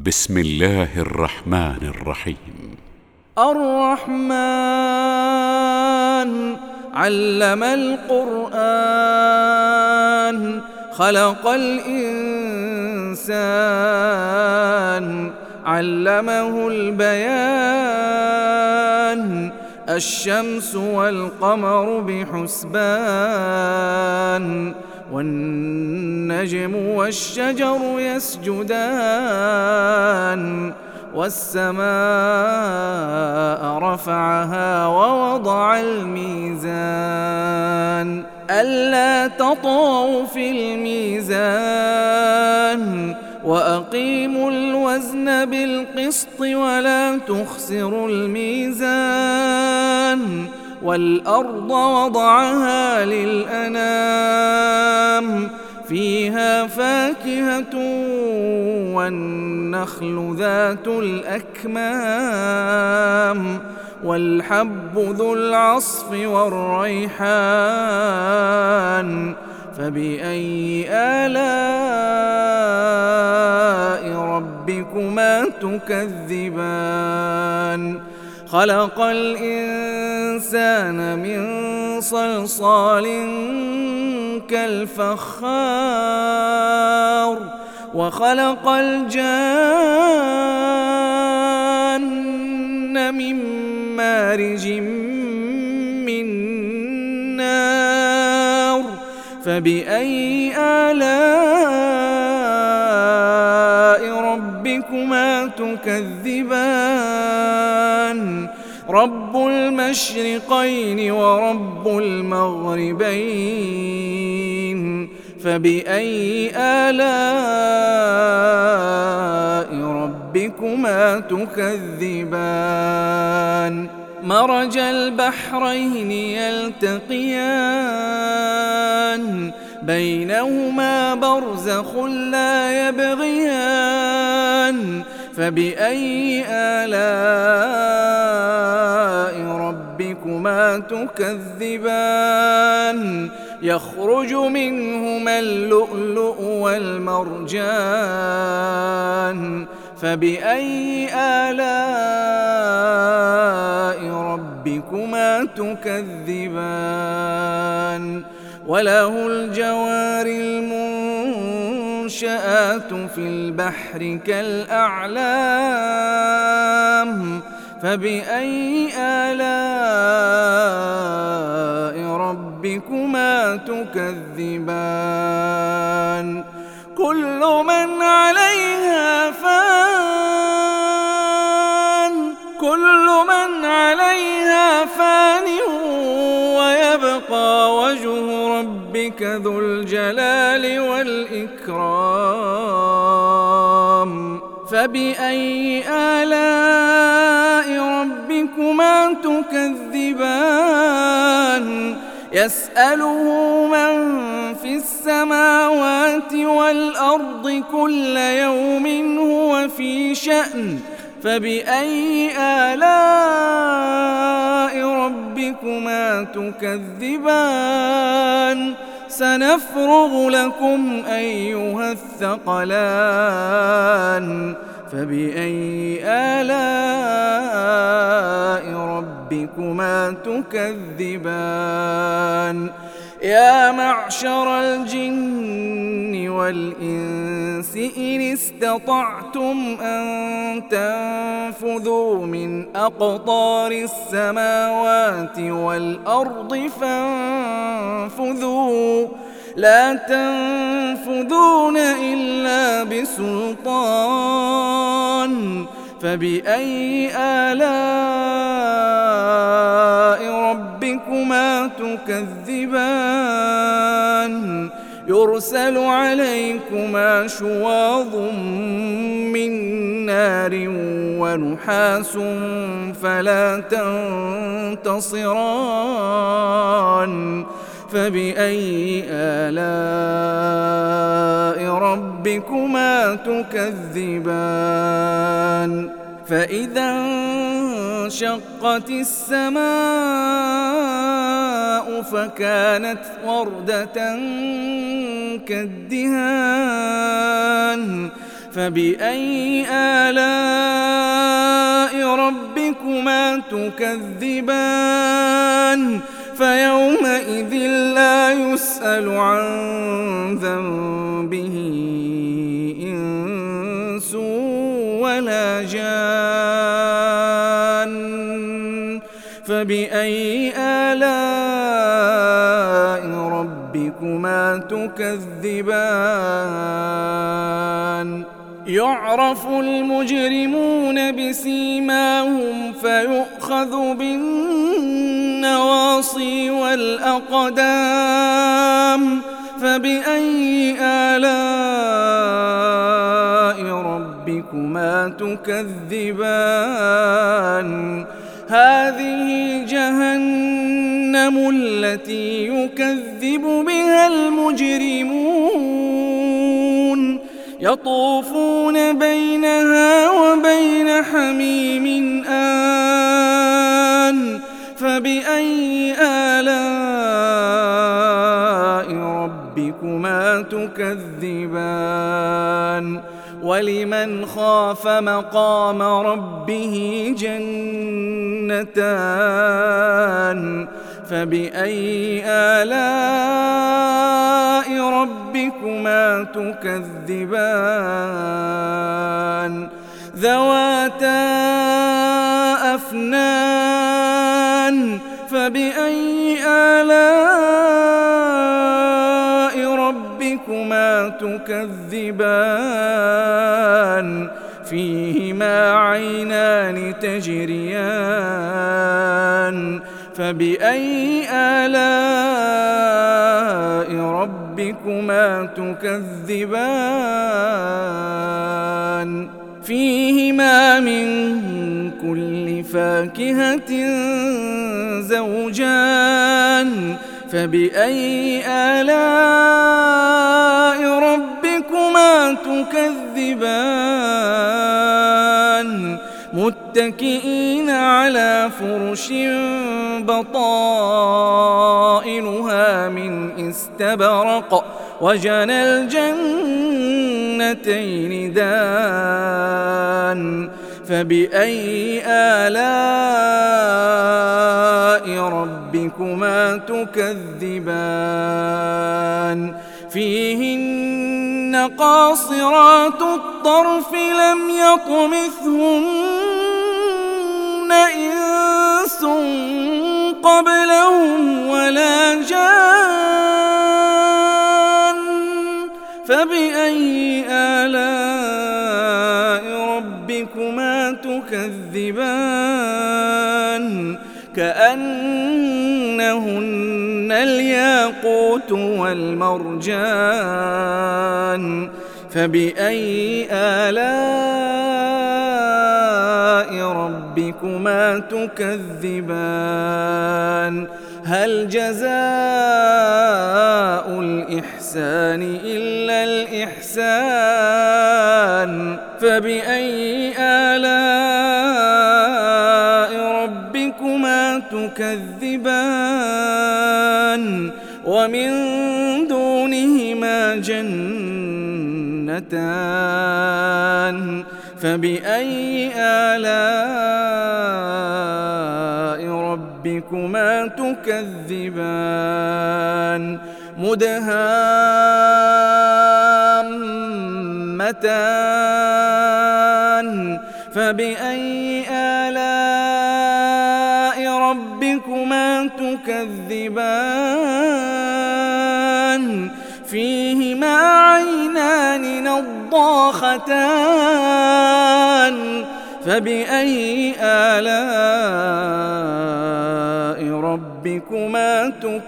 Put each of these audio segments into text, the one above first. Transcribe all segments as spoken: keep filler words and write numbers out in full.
بسم الله الرحمن الرحيم. الرحمن علم القرآن خلق الإنسان علمه البيان الشمس والقمر بحسبان والنجم والشجر يسجدان والسماء رفعها ووضع الميزان ألا تطغوا في الميزان وأقيموا الوزن بالقسط ولا تخسروا الميزان والأرض وضعها للأنام فيها فاكهة والنخل ذات الأكمام والحب ذو العصف والريحان فبأي آلاء ربكما تكذبان خلق الإنسان من صلصال كالفخار وخلق الجان من مارج من نار فبأي آلاء ربكما تكذبان رب المشرقين ورب المغربين فبأي آلاء ربكما تكذبان مرج البحرين يلتقيان بينهما برزخ لا يبغيان فبأي آلاء ربكما تكذبان يخرج منهما اللؤلؤ والمرجان فبأي آلاء ربكما تكذبان وله الجوار المنشآت في البحر كالأعلام فبأي آلاء ربكما تكذبان كل من عليها فان كل من عليها فان ويبقى وجه ربك ذو الجلال والإكرام فبأي آلاء ربكما تكذبان يسأله من في السماوات والأرض كل يوم هو في شأن فبأي آلاء ربكما تكذبان سنفرغ لكم أيها الثقلان فبأي آلاء ربكما تكذبان يا معشر الجن والإنس إن استطعتم أن تنفذوا من أقطار السماوات والأرض فانفذوا لا تنفذون إلا بسلطان فبأي آلاء ربكما تكذبان يرسل عليكما شواظ من نار ونحاس فلا تنتصران فبأي آلاء ربكما تكذبان فإذا انشقت السماء فكانت وردة كالدهان فبأي آلاء ربكما تكذبان فيومئذ لا يسأل عن ذنبه إنس ولا جان فبأي آلاء ربكما تكذبان يعرف المجرمون بسيماهم فيؤخذ بالنواصي والأقدام فبأي آلاء ربكما تكذبان هذه جهنم التي يكذب بها المجرمون يطوفون بينها وبين حميم آن فبأي آلاء ربكما تكذبان ولمن خاف مقام ربه جنتان فبأي آلاء ربكما تكذبان ذواتا أفنان فبأي آلاء ربكما تكذبان فيهما عينان تجريان فبأي آلاء ربكما تكذبان فيهما من كل فاكهة زوجان فبأي آلاء ربكما تكذبان متكئين على فرش بطائنها من استبرق وجنى الجنتين دان فبأي آلاء ربكما تكذبان فيهن قاصرات الطرف لم يطمثهن إنس قبلهم ولا جان فبأي آلاء ربكما تكذبان كأنهن الياقوت والمرجان فبأي آلاء ربكما تكذبان هل جزاء الإحسان إلا الإحسان فبأي آلاء ربكما تكذبان ومن دونهما جنتان فبأي آلاء ربكما تكذبان مدهامتان فبأي آلاء ربكما تكذبان فيهما عينان نضاختان فبأي آلاء ربكما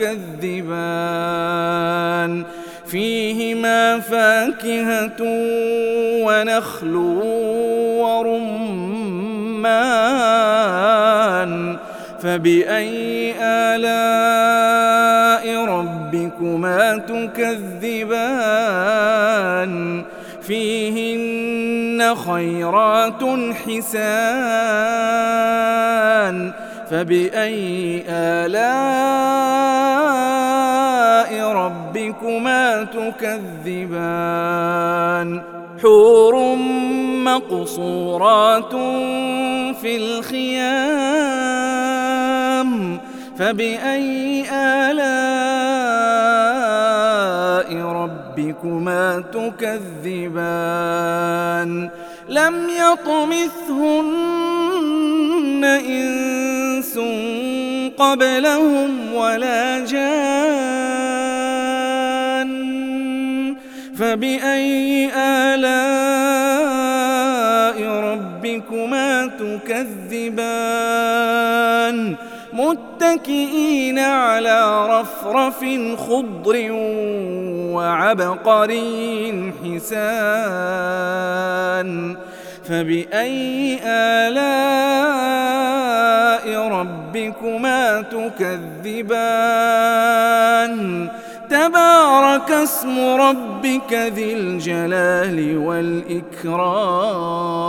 تكذبان فيهما فاكهة ونخل ورمان فبأي آلاء ربكما تكذبان فيهن خيرات حسان فبأي آلاء ربكما تكذبان حور مقصورات في الخيام فبأي آلاء ربكما تكذبان لم يطمثهن إنس قبلهم ولا جان فبأي آلاء ربكما تكذبان متكئين على رفرف خضر وعبقري حسان فبأي آلاء ربكما تكذبان تبارك اسم ربك ذي الجلال والإكرام